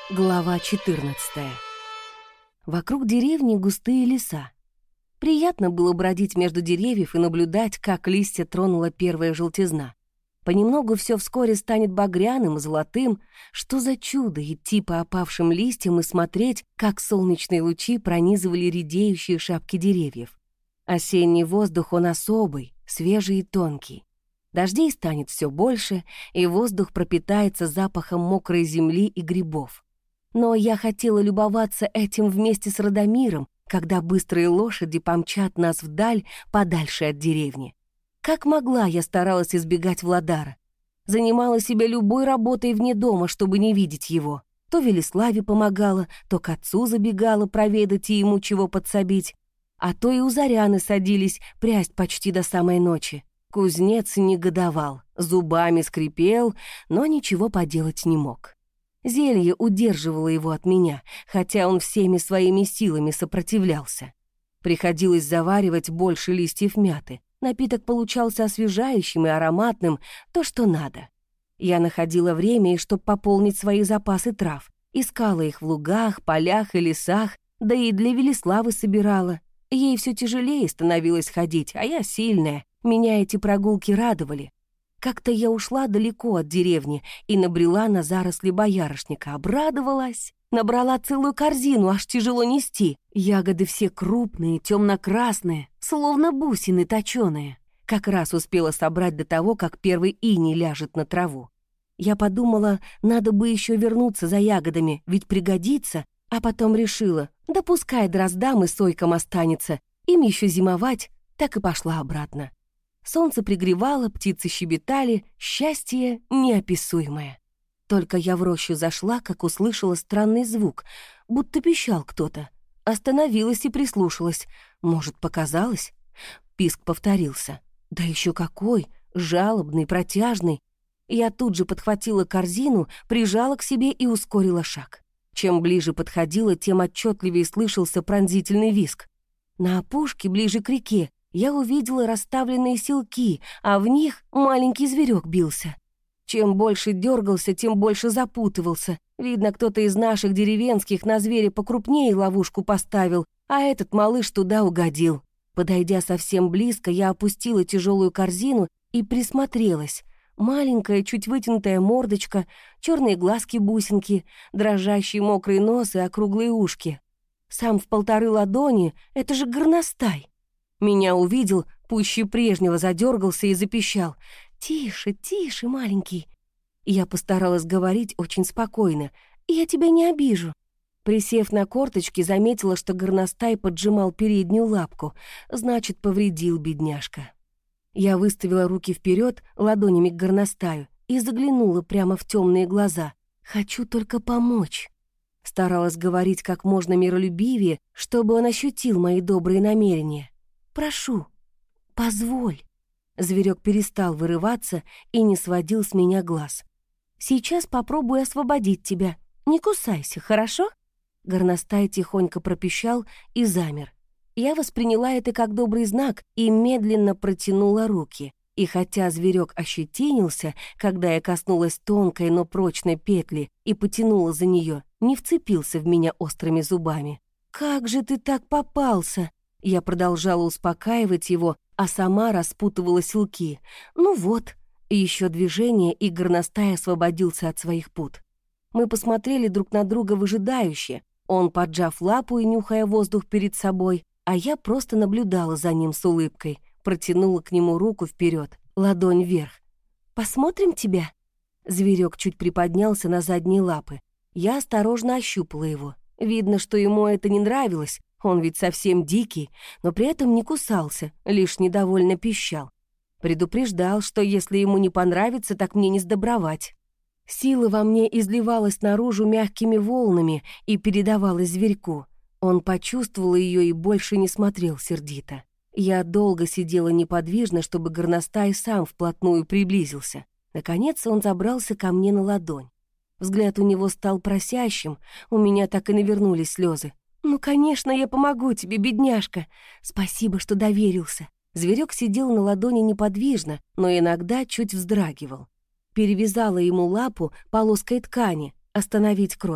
Глава 14. Вокруг деревни густые леса. Приятно было бродить между деревьев и наблюдать, как листья тронула первая желтизна. Понемногу все вскоре станет багряным, золотым. Что за чудо идти по опавшим листьям и смотреть, как солнечные лучи пронизывали редеющие шапки деревьев. Осенний воздух, он особый, свежий и тонкий. Дождей станет все больше, и воздух пропитается запахом мокрой земли и грибов. Но я хотела любоваться этим вместе с Радомиром, когда быстрые лошади помчат нас вдаль, подальше от деревни. Как могла, я старалась избегать Владара. Занимала себя любой работой вне дома, чтобы не видеть его. То Велиславе помогала, то к отцу забегала проведать и ему чего подсобить. А то и у Заряны садились прясть почти до самой ночи. Кузнец негодовал, зубами скрипел, но ничего поделать не мог. Зелье удерживало его от меня, хотя он всеми своими силами сопротивлялся. Приходилось заваривать больше листьев мяты. Напиток получался освежающим и ароматным, то, что надо. Я находила время, и чтоб пополнить свои запасы трав. Искала их в лугах, полях и лесах, да и для Велиславы собирала. Ей все тяжелее становилось ходить, а я сильная. Меня эти прогулки радовали. Как-то я ушла далеко от деревни и набрела на заросли боярышника. Обрадовалась. Набрала целую корзину, аж тяжело нести. Ягоды все крупные, темно-красные, словно бусины точеные. Как раз успела собрать до того, как первый иней ляжет на траву. Я подумала, надо бы еще вернуться за ягодами, ведь пригодится, а потом решила, да пускай дроздам и сойкам останется, им еще зимовать, так и пошла обратно. Солнце пригревало, птицы щебетали, счастье неописуемое. Только я в рощу зашла, как услышала странный звук, будто пищал кто-то. Остановилась и прислушалась. Может, показалось? Писк повторился. Да еще какой! Жалобный, протяжный. Я тут же подхватила корзину, прижала к себе и ускорила шаг. Чем ближе подходила, тем отчетливее слышался пронзительный визг. На опушке, ближе к реке, я увидела расставленные селки, а в них маленький зверек бился. Чем больше дергался, тем больше запутывался. Видно, кто-то из наших деревенских на зверя покрупнее ловушку поставил, а этот малыш туда угодил. Подойдя совсем близко, я опустила тяжелую корзину и присмотрелась. Маленькая, чуть вытянутая мордочка, черные глазки-бусинки, дрожащий мокрый нос и округлые ушки. Сам в 1,5 ладони — это же горностай. Меня увидел, пуще прежнего задергался и запищал. «Тише, тише, маленький». Я постаралась говорить очень спокойно. «Я тебя не обижу». Присев на корточки, заметила, что горностай поджимал переднюю лапку. Значит, повредил бедняжка. Я выставила руки вперед, ладонями к горностаю, и заглянула прямо в темные глаза. «Хочу только помочь». Старалась говорить как можно миролюбивее, чтобы он ощутил мои добрые намерения. «Прошу, позволь». Зверек перестал вырываться и не сводил с меня глаз. «Сейчас попробую освободить тебя. Не кусайся, хорошо?» Горностай тихонько пропищал и замер. Я восприняла это как добрый знак и медленно протянула руки. И хотя зверек ощетинился, когда я коснулась тонкой, но прочной петли и потянула за нее, не вцепился в меня острыми зубами. «Как же ты так попался?» Я продолжала успокаивать его, а сама распутывала селки. Ну вот, еще движение, и горностай освободился от своих пут. Мы посмотрели друг на друга выжидающе, он поджав лапу и нюхая воздух перед собой, а я просто наблюдала за ним с улыбкой, протянула к нему руку вперед, ладонь вверх. «Посмотрим тебя?» Зверек чуть приподнялся на задние лапы. Я осторожно ощупала его. Видно, что ему это не нравилось, он ведь совсем дикий, но при этом не кусался, лишь недовольно пищал. Предупреждал, что если ему не понравится, так мне не сдобровать. Сила во мне изливалась наружу мягкими волнами и передавалась зверьку. Он почувствовал ее и больше не смотрел сердито. Я долго сидела неподвижно, чтобы горностай сам вплотную приблизился. Наконец он забрался ко мне на ладонь. Взгляд у него стал просящим, у меня так и навернулись слезы. «Ну, конечно, я помогу тебе, бедняжка. Спасибо, что доверился». Зверек сидел на ладони неподвижно, но иногда чуть вздрагивал. Перевязала ему лапу полоской ткани, остановить кровь.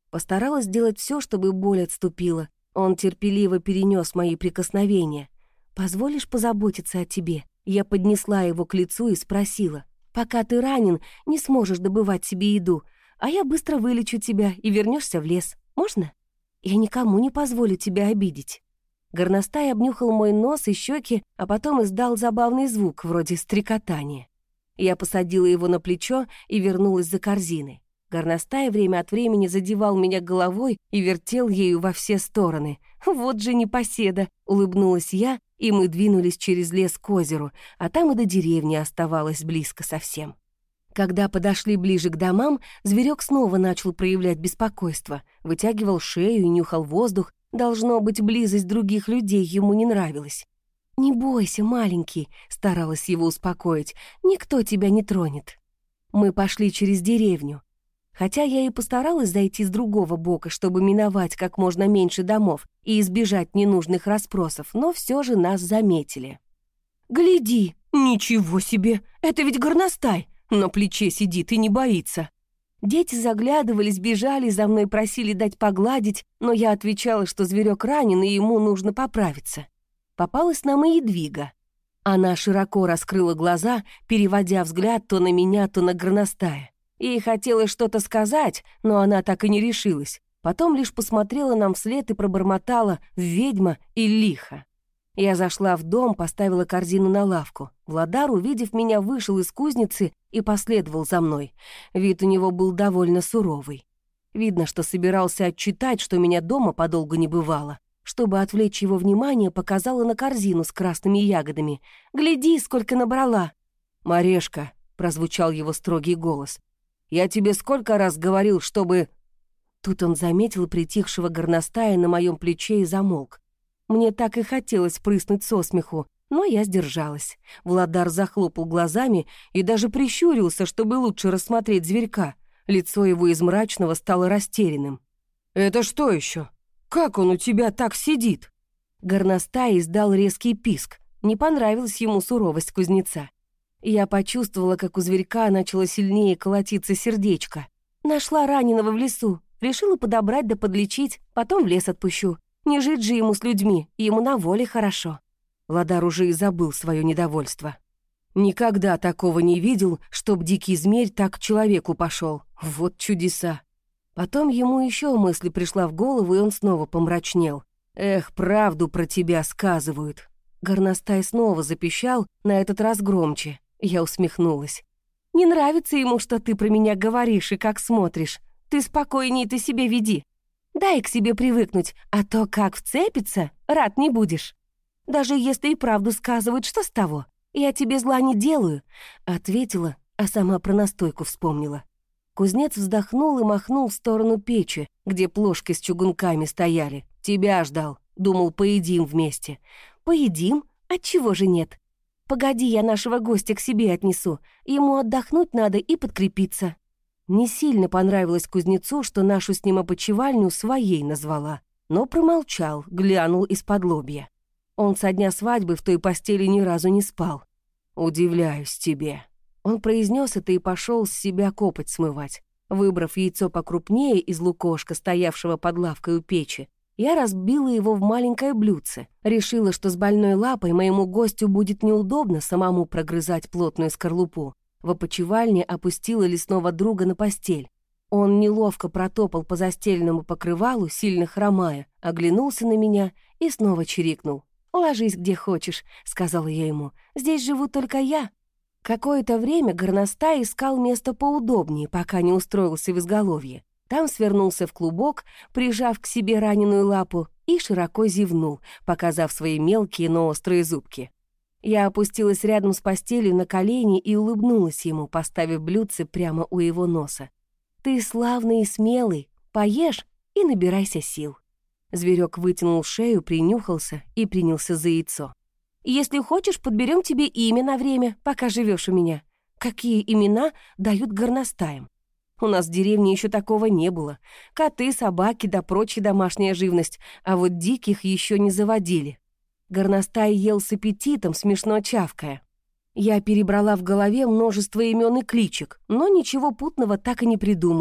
Постаралась сделать все, чтобы боль отступила. Он терпеливо перенес мои прикосновения. «Позволишь позаботиться о тебе?» Я поднесла его к лицу и спросила. «Пока ты ранен, не сможешь добывать себе еду, а я быстро вылечу тебя и вернешься в лес. Можно? Я никому не позволю тебя обидеть». Горностай обнюхал мой нос и щеки, а потом издал забавный звук, вроде стрекотания. Я посадила его на плечо и вернулась за корзиной. Горностай время от времени задевал меня головой и вертел ею во все стороны. «Вот же непоседа!» — улыбнулась я, и мы двинулись через лес к озеру, а там и до деревни оставалось близко совсем. Когда подошли ближе к домам, зверек снова начал проявлять беспокойство, вытягивал шею и нюхал воздух. Должно быть, близость других людей ему не нравилась. «Не бойся, маленький», — старалась его успокоить, — «никто тебя не тронет». Мы пошли через деревню. Хотя я и постаралась зайти с другого бока, чтобы миновать как можно меньше домов и избежать ненужных расспросов, но все же нас заметили. «Гляди! Ничего себе! Это ведь горностай! На плече сидит и не боится!» Дети заглядывались, бежали, за мной просили дать погладить, но я отвечала, что зверек ранен, и ему нужно поправиться. Попалась нам и Едвига. Она широко раскрыла глаза, переводя взгляд то на меня, то на горностая. Ей хотелось что-то сказать, но она так и не решилась. Потом лишь посмотрела нам вслед и пробормотала «ведьма» и «лихо». Я зашла в дом, поставила корзину на лавку. Владар, увидев меня, вышел из кузницы и последовал за мной. Вид у него был довольно суровый. Видно, что собирался отчитать, что меня дома подолгу не бывало. Чтобы отвлечь его внимание, показала на корзину с красными ягодами. «Гляди, сколько набрала!» «Марешка», — прозвучал его строгий голос, — «я тебе сколько раз говорил, чтобы...» Тут он заметил притихшего горностая на моем плече и замолк. Мне так и хотелось прыснуть со смеху, но я сдержалась. Владар захлопал глазами и даже прищурился, чтобы лучше рассмотреть зверька. Лицо его из мрачного стало растерянным. «Это что еще? Как он у тебя так сидит?» Горностай издал резкий писк. Не понравилась ему суровость кузнеца. Я почувствовала, как у зверька начало сильнее колотиться сердечко. Нашла раненого в лесу, решила подобрать да подлечить, потом в лес отпущу. Не жить же ему с людьми, ему на воле хорошо». Владар уже и забыл свое недовольство. Никогда такого не видел, чтоб дикий змей так к человеку пошел. Вот чудеса. Потом ему еще мысль пришла в голову, и он снова помрачнел. «Эх, правду про тебя сказывают». Горностай снова запищал, на этот раз громче. Я усмехнулась. «Не нравится ему, что ты про меня говоришь и как смотришь. Ты спокойнее ты себя веди. Дай к себе привыкнуть, а то как вцепится, рад не будешь. Даже если и правду сказывают, что с того? Я тебе зла не делаю», — ответила, а сама про настойку вспомнила. Кузнец вздохнул и махнул в сторону печи, где плошки с чугунками стояли. «Тебя ждал, думал, поедим вместе». «Поедим? Отчего же нет? Погоди, я нашего гостя к себе отнесу, ему отдохнуть надо и подкрепиться». Не сильно понравилось кузнецу, что нашу с ним опочивальню своей назвала, но промолчал, глянул из-под лобья. Он со дня свадьбы в той постели ни разу не спал. «Удивляюсь тебе». Он произнес это и пошел с себя копоть смывать. Выбрав яйцо покрупнее из лукошка, стоявшего под лавкой у печи, я разбила его в маленькое блюдце. Решила, что с больной лапой моему гостю будет неудобно самому прогрызать плотную скорлупу. В опочивальне опустила лесного друга на постель. Он неловко протопал по застеленному покрывалу, сильно хромая, оглянулся на меня и снова чирикнул. «Ложись где хочешь», — сказала я ему. «Здесь живу только я». Какое-то время горностай искал место поудобнее, пока не устроился в изголовье. Там свернулся в клубок, прижав к себе раненую лапу, и широко зевнул, показав свои мелкие, но острые зубки. Я опустилась рядом с постелью на колени и улыбнулась ему, поставив блюдце прямо у его носа. «Ты славный и смелый, поешь и набирайся сил». Зверек вытянул шею, принюхался и принялся за яйцо. «Если хочешь, подберем тебе имя на время, пока живешь у меня. Какие имена дают горностаям? У нас в деревне еще такого не было. Коты, собаки да прочая домашняя живность, а вот диких еще не заводили». Горностай ел с аппетитом, смешно чавкая. Я перебрала в голове множество имен и кличек, но ничего путного так и не придумала.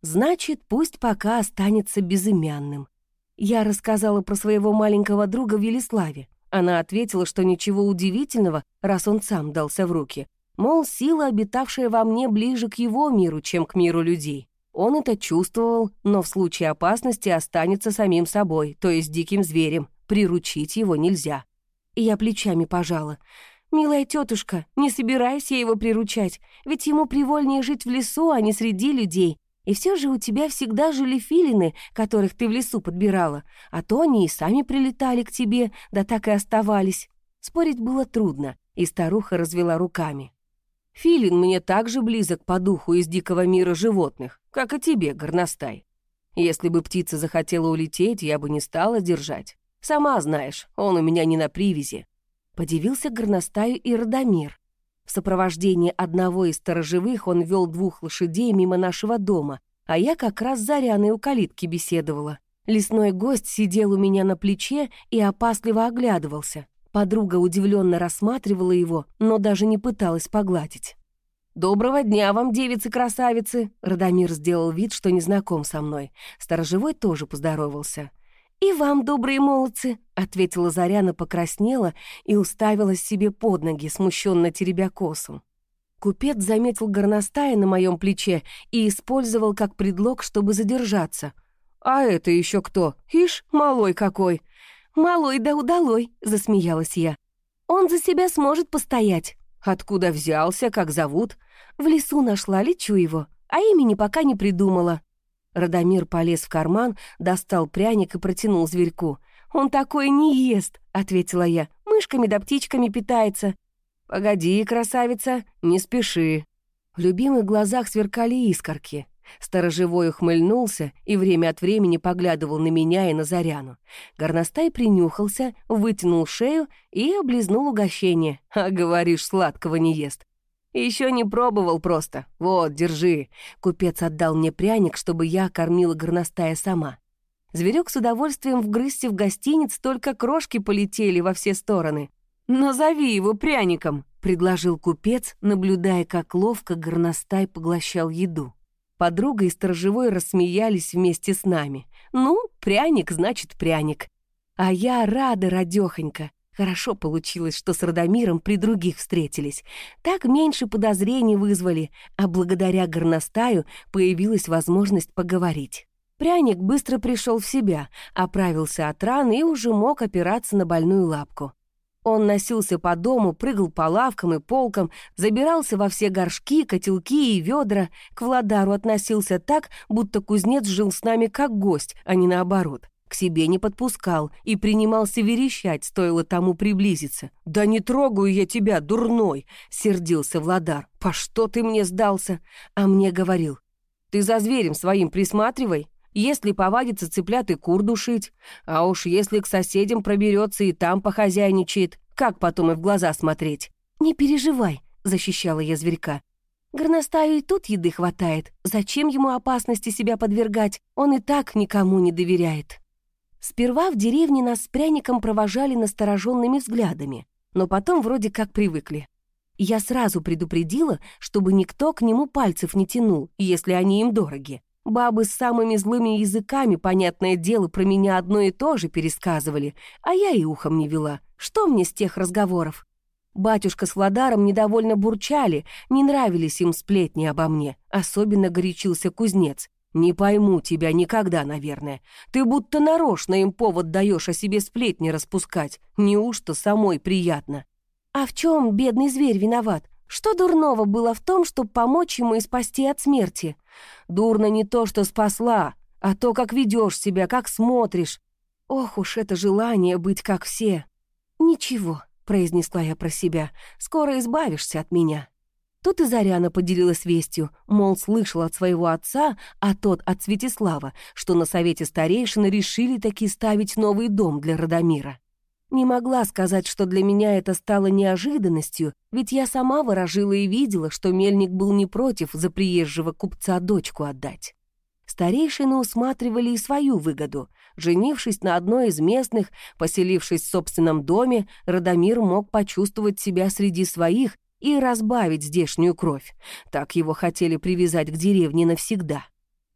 Значит, пусть пока останется безымянным. Я рассказала про своего маленького друга Велиславе. Она ответила, что ничего удивительного, раз он сам дался в руки. Мол, сила, обитавшая во мне, ближе к его миру, чем к миру людей. Он это чувствовал, но в случае опасности останется самим собой, то есть диким зверем. Приручить его нельзя. И я плечами пожала. «Милая тетушка, не собирайся его приручать, ведь ему привольнее жить в лесу, а не среди людей. И все же у тебя всегда жили филины, которых ты в лесу подбирала, а то они и сами прилетали к тебе, да так и оставались». Спорить было трудно, и старуха развела руками. «Филин мне так же близок по духу из дикого мира животных, как и тебе, горностай. Если бы птица захотела улететь, я бы не стала держать. Сама знаешь, он у меня не на привязи». Подивился горностаю и Радомир. В сопровождении одного из сторожевых он вел 2 лошадей мимо нашего дома, а я как раз с Заряной у калитки беседовала. Лесной гость сидел у меня на плече и опасливо оглядывался. Подруга удивленно рассматривала его, но даже не пыталась погладить. «Доброго дня вам, девицы-красавицы!» Радомир сделал вид, что не знаком со мной. Сторожевой тоже поздоровался. «И вам, добрые молодцы!» — ответила Заряна, покраснела и уставилась себе под ноги, смущенно теребя косу. Купец заметил горностая на моем плече и использовал как предлог, чтобы задержаться. «А это еще кто? Ишь, малой какой!» «Малой да удалой!» — засмеялась я. «Он за себя сможет постоять». «Откуда взялся, как зовут?» «В лесу нашла, лечу его, а имени пока не придумала». Радомир полез в карман, достал пряник и протянул зверьку. «Он такой не ест», — ответила я. «Мышками да птичками питается». «Погоди, красавица, не спеши». В любимых глазах сверкали искорки. Сторожевой ухмыльнулся и время от времени поглядывал на меня и на Заряну. Горностай принюхался, вытянул шею и облизнул угощение. «А говоришь, сладкого не ест». «Еще не пробовал просто. Вот, держи». Купец отдал мне пряник, чтобы я кормила горностая сама. Зверек с удовольствием вгрызся в гостиниц, только крошки полетели во все стороны. «Назови его пряником», — предложил купец, наблюдая, как ловко горностай поглощал еду. Подруга и сторожевой рассмеялись вместе с нами. «Ну, пряник значит пряник». А я рада, радёхонька. Хорошо получилось, что с Радомиром при других встретились. Так меньше подозрений вызвали, а благодаря горностаю появилась возможность поговорить. Пряник быстро пришел в себя, оправился от раны и уже мог опираться на больную лапку. Он носился по дому, прыгал по лавкам и полкам, забирался во все горшки, котелки и ведра, к Владару относился так, будто кузнец жил с нами как гость, а не наоборот. К себе не подпускал и принимался верещать, стоило тому приблизиться. «Да не трогаю я тебя, дурной!» — сердился Владар. «По что ты мне сдался?» А мне говорил: «Ты за зверем своим присматривай, если повадится цыплят и кур душить. А уж если к соседям проберется и там похозяйничает, как потом и в глаза смотреть?» «Не переживай», — защищала я зверька. «Горностаю и тут еды хватает. Зачем ему опасности себя подвергать? Он и так никому не доверяет». Сперва в деревне нас с пряником провожали настороженными взглядами, но потом вроде как привыкли. Я сразу предупредила, чтобы никто к нему пальцев не тянул, если они им дороги. Бабы с самыми злыми языками, понятное дело, про меня одно и то же пересказывали, а я и ухом не вела. Что мне с тех разговоров? Батюшка с Владаром недовольно бурчали, не нравились им сплетни обо мне, особенно горячился кузнец. «Не пойму тебя никогда, наверное. Ты будто нарочно им повод даешь о себе сплетни распускать. Неужто самой приятно?» «А в чем бедный зверь виноват? Что дурного было в том, чтобы помочь ему и спасти от смерти?» «Дурно не то, что спасла, а то, как ведешь себя, как смотришь. Ох уж это желание быть как все». «Ничего», — произнесла я про себя, — «скоро избавишься от меня». Тут и Заряна поделилась вестью, мол, слышал от своего отца, а тот от Святислава, что на совете старейшин решили таки ставить новый дом для Радомира. Не могла сказать, что для меня это стало неожиданностью, ведь я сама ворожила и видела, что мельник был не против за приезжего купца дочку отдать. Старейшины усматривали и свою выгоду. Женившись на одной из местных, поселившись в собственном доме, Радомир мог почувствовать себя среди своих и разбавить здешнюю кровь. Так его хотели привязать к деревне навсегда.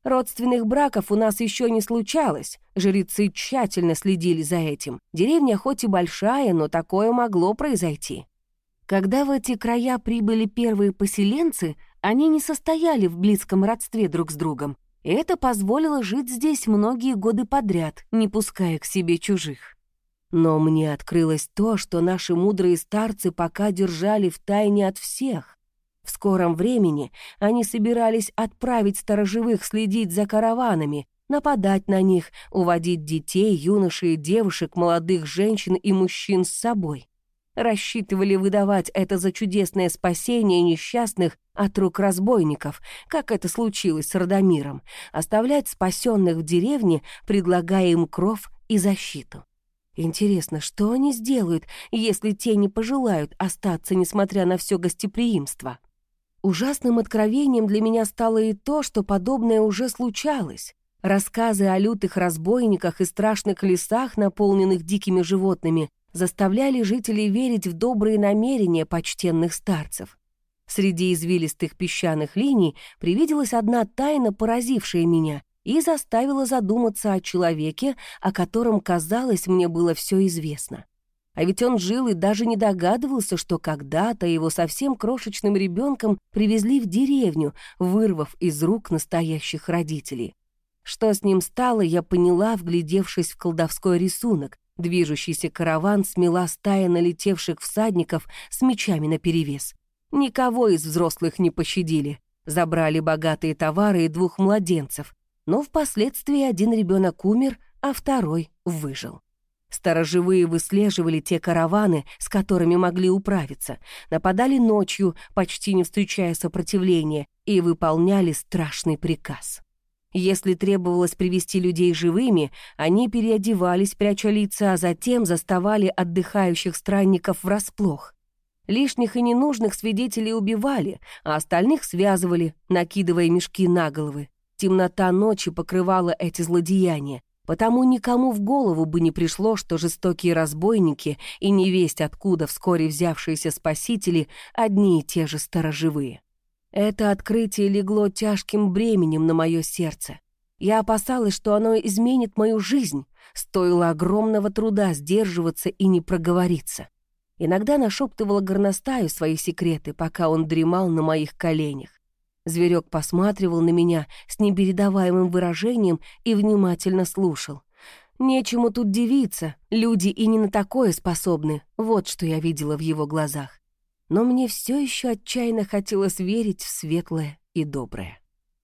Родственных браков у нас еще не случалось, жрецы тщательно следили за этим. Деревня хоть и большая, но такое могло произойти. Когда в эти края прибыли первые поселенцы, они не состояли в близком родстве друг с другом, и это позволило жить здесь многие годы подряд, не пуская к себе чужих. Но мне открылось то, что наши мудрые старцы пока держали в тайне от всех. В скором времени они собирались отправить сторожевых следить за караванами, нападать на них, уводить детей, юношей и девушек, молодых женщин и мужчин с собой. Рассчитывали выдавать это за чудесное спасение несчастных от рук разбойников, как это случилось с Радомиром, оставлять спасенных в деревне, предлагая им кров и защиту. Интересно, что они сделают, если те не пожелают остаться, несмотря на все гостеприимство? Ужасным откровением для меня стало и то, что подобное уже случалось. Рассказы о лютых разбойниках и страшных лесах, наполненных дикими животными, заставляли жителей верить в добрые намерения почтенных старцев. Среди извилистых песчаных линий привиделась одна тайна, поразившая меня, и заставила задуматься о человеке, о котором, казалось, мне было все известно. А ведь он жил и даже не догадывался, что когда-то его совсем крошечным ребенком привезли в деревню, вырвав из рук настоящих родителей. Что с ним стало, я поняла, вглядевшись в колдовской рисунок. Движущийся караван смела стая налетевших всадников с мечами наперевес. Никого из взрослых не пощадили. Забрали богатые товары и 2 младенцев. Но впоследствии один ребенок умер, а второй выжил. Сторожевые выслеживали те караваны, с которыми могли управиться, нападали ночью, почти не встречая сопротивления, и выполняли страшный приказ. Если требовалось привести людей живыми, они переодевались, пряча лица, а затем заставали отдыхающих странников врасплох. Лишних и ненужных свидетелей убивали, а остальных связывали, накидывая мешки на головы. Темнота ночи покрывала эти злодеяния, потому никому в голову бы не пришло, что жестокие разбойники и невесть откуда вскоре взявшиеся спасители одни и те же сторожевые. Это открытие легло тяжким бременем на мое сердце. Я опасалась, что оно изменит мою жизнь, стоило огромного труда сдерживаться и не проговориться. Иногда нашептывала горностаю свои секреты, пока он дремал на моих коленях. Зверек посматривал на меня с непередаваемым выражением и внимательно слушал. Нечему тут дивиться, люди и не на такое способны, вот что я видела в его глазах. Но мне все еще отчаянно хотелось верить в светлое и доброе.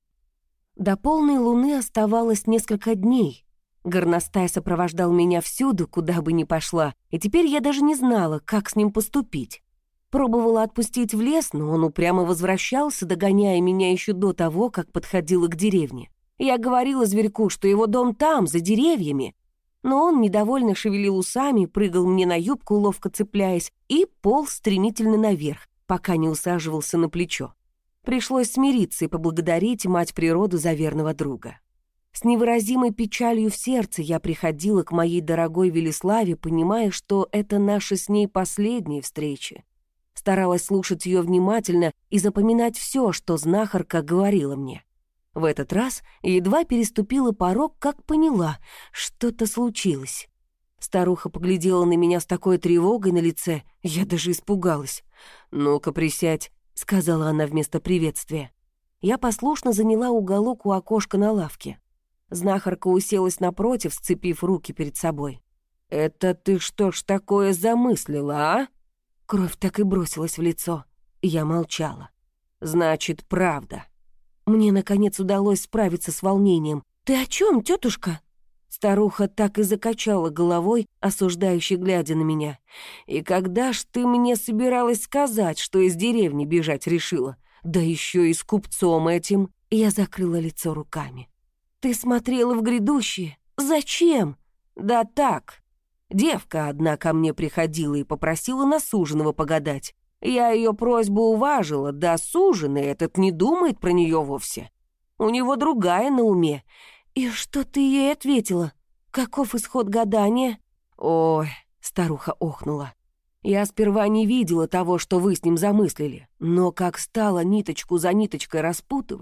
До полной луны оставалось несколько дней. Горностай сопровождал меня всюду, куда бы ни пошла, и теперь я даже не знала, как с ним поступить. Пробовала отпустить в лес, но он упрямо возвращался, догоняя меня еще до того, как подходила к деревне. Я говорила зверьку, что его дом там, за деревьями, но он недовольно шевелил усами, прыгал мне на юбку, ловко цепляясь, и полз стремительно наверх, пока не усаживался на плечо. Пришлось смириться и поблагодарить мать природу за верного друга. С невыразимой печалью в сердце я приходила к моей дорогой Велиславе, понимая, что это наши с ней последние встречи. Старалась слушать ее внимательно и запоминать все, что знахарка говорила мне. В этот раз едва переступила порог, как поняла, что-то случилось. Старуха поглядела на меня с такой тревогой на лице, я даже испугалась. «Ну-ка, присядь», — сказала она вместо приветствия. Я послушно заняла уголок у окошка на лавке. Знахарка уселась напротив, сцепив руки перед собой. «Это ты что ж такое замыслила, а?» Кровь так и бросилась в лицо. Я молчала. «Значит, правда». Мне, наконец, удалось справиться с волнением. «Ты о чем, тетушка?» Старуха так и закачала головой, осуждающе глядя на меня. «И когда ж ты мне собиралась сказать, что из деревни бежать решила? Да еще и с купцом этим!» Я закрыла лицо руками. «Ты смотрела в грядущее? Зачем?» «Да так. Девка одна ко мне приходила и попросила на суженого погадать. Я ее просьбу уважила, да суженый этот не думает про нее вовсе. У него другая на уме». «И что ты ей ответила? Каков исход гадания?» «Ой», — старуха охнула. «Я сперва не видела того, что вы с ним замыслили, но как стала ниточку за ниточкой распутывать,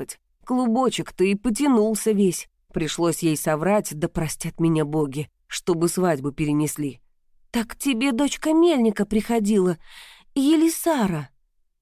клубочек-то и потянулся весь. Пришлось ей соврать, да простят меня боги, чтобы свадьбу перенесли. «Так к тебе дочка Мельника приходила, Елисара».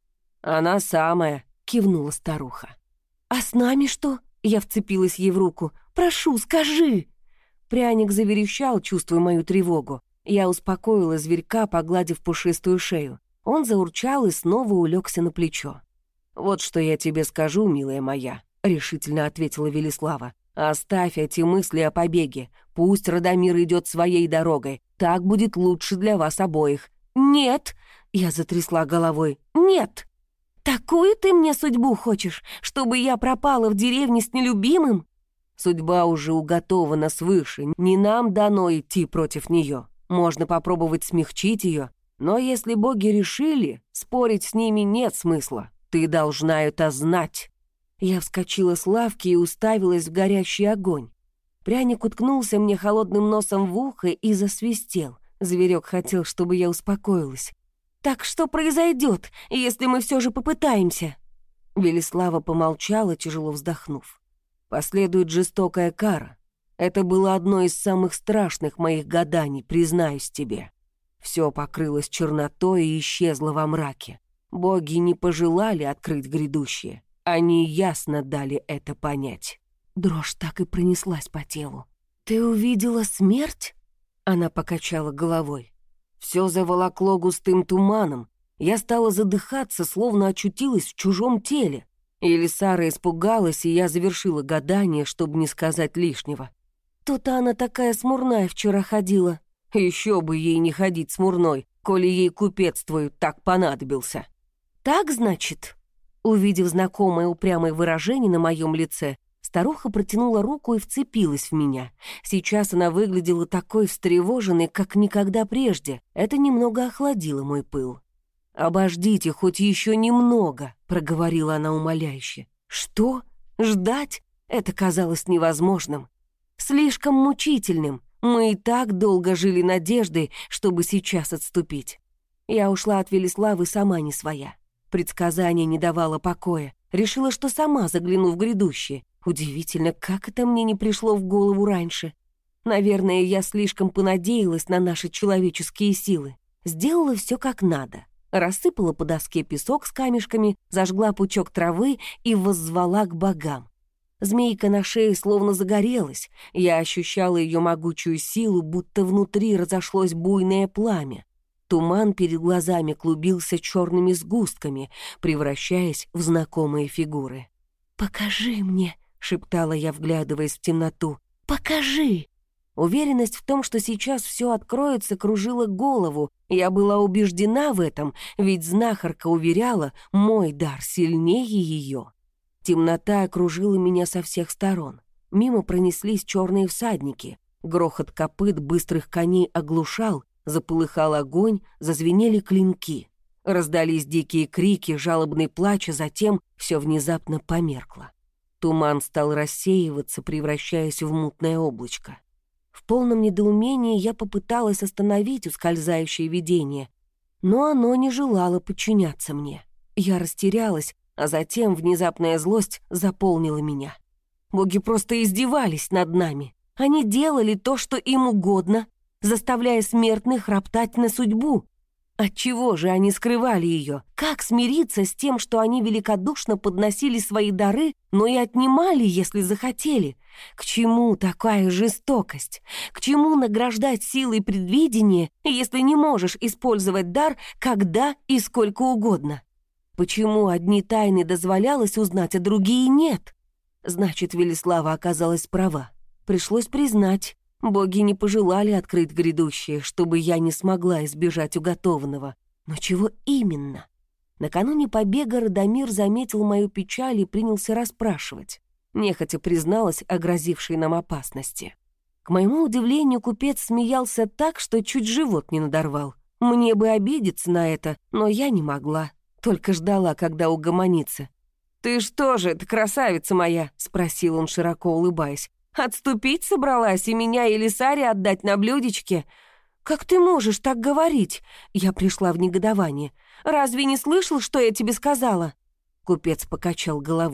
«Она самая», — кивнула старуха. «А с нами что?» — я вцепилась ей в руку. «Прошу, скажи!» Пряник заверещал, чувствуя мою тревогу. Я успокоила зверька, погладив пушистую шею. Он заурчал и снова улегся на плечо. «Вот что я тебе скажу, милая моя», — решительно ответила Велислава. «Оставь эти мысли о побеге. Пусть Радомир идет своей дорогой. Так будет лучше для вас обоих». «Нет!» — я затрясла головой. «Нет! Такую ты мне судьбу хочешь, чтобы я пропала в деревне с нелюбимым?» «Судьба уже уготована свыше. Не нам дано идти против нее. Можно попробовать смягчить ее. Но если боги решили, спорить с ними нет смысла. Ты должна это знать». Я вскочила с лавки и уставилась в горящий огонь. Пряник уткнулся мне холодным носом в ухо и засвистел. Зверек хотел, чтобы я успокоилась. «Так что произойдет, если мы все же попытаемся?» Велислава помолчала, тяжело вздохнув. «Последует жестокая кара. Это было одно из самых страшных моих гаданий, признаюсь тебе. Все покрылось чернотой и исчезло во мраке. Боги не пожелали открыть грядущее. Они ясно дали это понять». Дрожь так и пронеслась по телу. «Ты увидела смерть?» Она покачала головой. Все заволокло густым туманом. Я стала задыхаться, словно очутилась в чужом теле. Елисара испугалась, и я завершила гадание, чтобы не сказать лишнего. «То-то она такая смурная вчера ходила». «Еще бы ей не ходить смурной, коли ей купец твой так понадобился». «Так, значит?» Увидев знакомое упрямое выражение на моем лице, старуха протянула руку и вцепилась в меня. Сейчас она выглядела такой встревоженной, как никогда прежде. Это немного охладило мой пыл. «Обождите хоть еще немного», — проговорила она умоляюще. «Что? Ждать?» Это казалось невозможным. Слишком мучительным. Мы и так долго жили надеждой, чтобы сейчас отступить. Я ушла от Велиславы сама не своя. Предсказание не давало покоя. Решила, что сама загляну в грядущее. Удивительно, как это мне не пришло в голову раньше. Наверное, я слишком понадеялась на наши человеческие силы. Сделала все как надо. Рассыпала по доске песок с камешками, зажгла пучок травы и воззвала к богам. Змейка на шее словно загорелась. Я ощущала ее могучую силу, будто внутри разошлось буйное пламя. Туман перед глазами клубился черными сгустками, превращаясь в знакомые фигуры. «Покажи мне», — шептала я, вглядываясь в темноту. «Покажи!» Уверенность в том, что сейчас все откроется, кружила голову. Я была убеждена в этом, ведь знахарка уверяла, мой дар сильнее ее. Темнота окружила меня со всех сторон. Мимо пронеслись черные всадники. Грохот копыт быстрых коней оглушал, заполыхал огонь, зазвенели клинки. Раздались дикие крики, жалобный плач, а затем все внезапно померкло. Туман стал рассеиваться, превращаясь в мутное облачко. В полном недоумении я попыталась остановить ускользающее видение, но оно не желало подчиняться мне. Я растерялась, а затем внезапная злость заполнила меня. Боги просто издевались над нами. Они делали то, что им угодно, заставляя смертных роптать на судьбу. Отчего же они скрывали ее? Как смириться с тем, что они великодушно подносили свои дары, но и отнимали, если захотели? К чему такая жестокость? К чему награждать силой предвидения, если не можешь использовать дар когда и сколько угодно? Почему одни тайны дозволялось узнать, а другие нет? Значит, Велислава оказалась права. Пришлось признать. Боги не пожелали открыть грядущее, чтобы я не смогла избежать уготованного. Но чего именно? Накануне побега Радомир заметил мою печаль и принялся расспрашивать. Нехотя призналась о грозившей нам опасности. К моему удивлению, купец смеялся так, что чуть живот не надорвал. Мне бы обидеться на это, но я не могла. Только ждала, когда угомонится. «Ты что же, ты красавица моя?» — спросил он, широко улыбаясь. «Отступить собралась и меня Елисаре отдать на блюдечке? Как ты можешь так говорить?» Я пришла в негодование. «Разве не слышал, что я тебе сказала?» Купец покачал головой.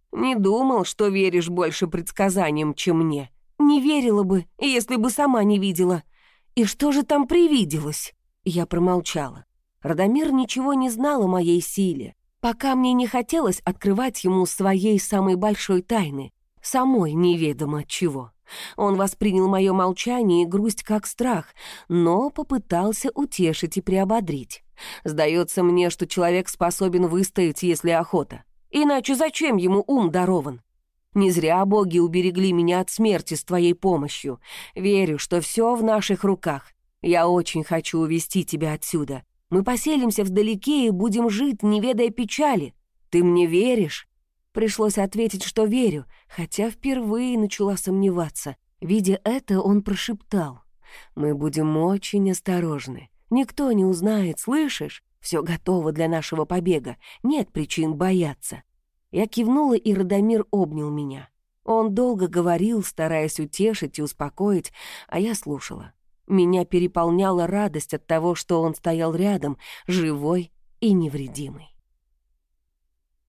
Не думал, что веришь больше предсказаниям, чем мне. Не верила бы, если бы сама не видела. И что же там привиделось? Я промолчала. Радомир ничего не знал о моей силе, пока мне не хотелось открывать ему своей самой большой тайны, самой неведомо чего. Он воспринял мое молчание и грусть как страх, но попытался утешить и приободрить. Сдается мне, что человек способен выстоять, если охота. Иначе зачем ему ум дарован? Не зря боги уберегли меня от смерти с твоей помощью. Верю, что все в наших руках. Я очень хочу увести тебя отсюда. Мы поселимся вдалеке и будем жить, не ведая печали. Ты мне веришь?» Пришлось ответить, что верю, хотя впервые начала сомневаться. Видя это, он прошептал: «Мы будем очень осторожны. Никто не узнает, слышишь? Все готово для нашего побега. Нет причин бояться». Я кивнула, и Радомир обнял меня. Он долго говорил, стараясь утешить и успокоить, а я слушала. Меня переполняла радость от того, что он стоял рядом, живой и невредимый.